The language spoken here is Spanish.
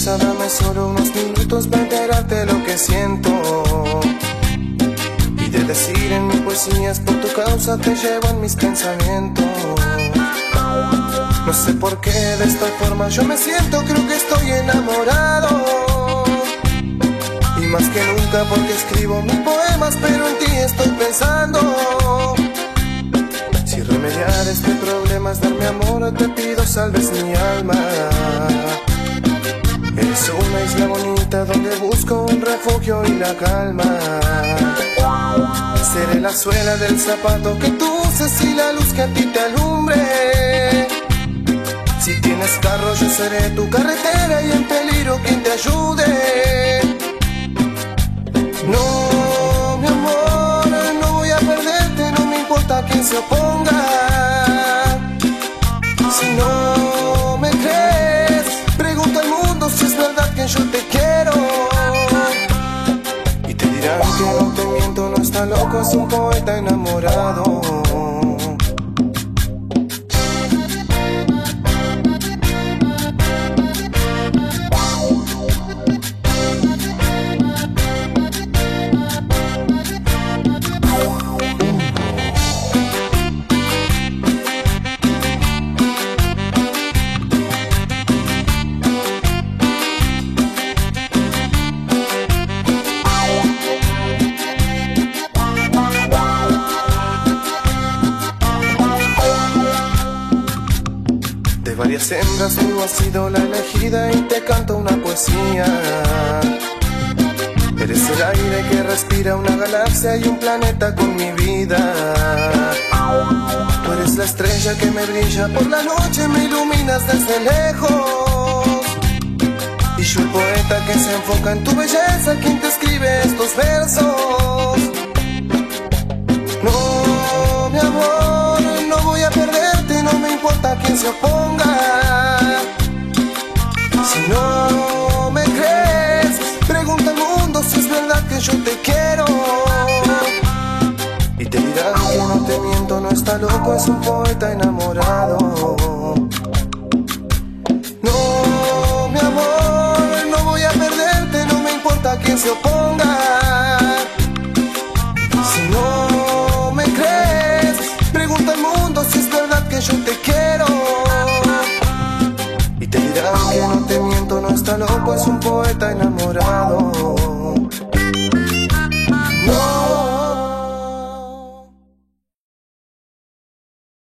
prisa, dame solo unos minutos para enterarte lo que siento. Y de decir en mi poesías, por tu causa te llevo en mis pensamientos. No sé por qué de esta forma yo me siento, creo que estoy enamorado. Y más que nunca porque escribo mis poemas, pero en ti estoy pensando. Si remediar este problema es darme amor, te pido salves mi alma. Eres una isla bonita donde busco un refugio y la calma. Seré la suela del zapato que tú uses y la luz que a ti te alumbre. Si tienes carro yo seré tu carretera y en peligro quien te ayude. No, mi amor, no voy a perderte, no me importa quién se oponga. Si no me crees, pregunta al mundo si es verdad que yo te quiero. Y te dirán que no te miento, no está loco, es un poeta enamorado. De varias hembras tú has sido la elegida y te canto una poesía. Eres el aire que respira una galaxia y un planeta con mi vida. Tú eres la estrella que me brilla por la noche, me iluminas desde lejos. Y yo el poeta que se enfoca en tu belleza, quien te escribe estos versos. No, mi amor, no voy a perderte, no me importa quién se oponga. Si no me crees, pregunta al mundo si es verdad que yo te quiero. Y te dirán que no te miento, no está loco, es un poeta enamorado. No, mi amor, no voy a perderte, no me importa quién se oponga. Si no me crees, pregunta al mundo si es verdad que yo te quiero. Y te dirán que no te miento, no está loco, es un poeta enamorado. No.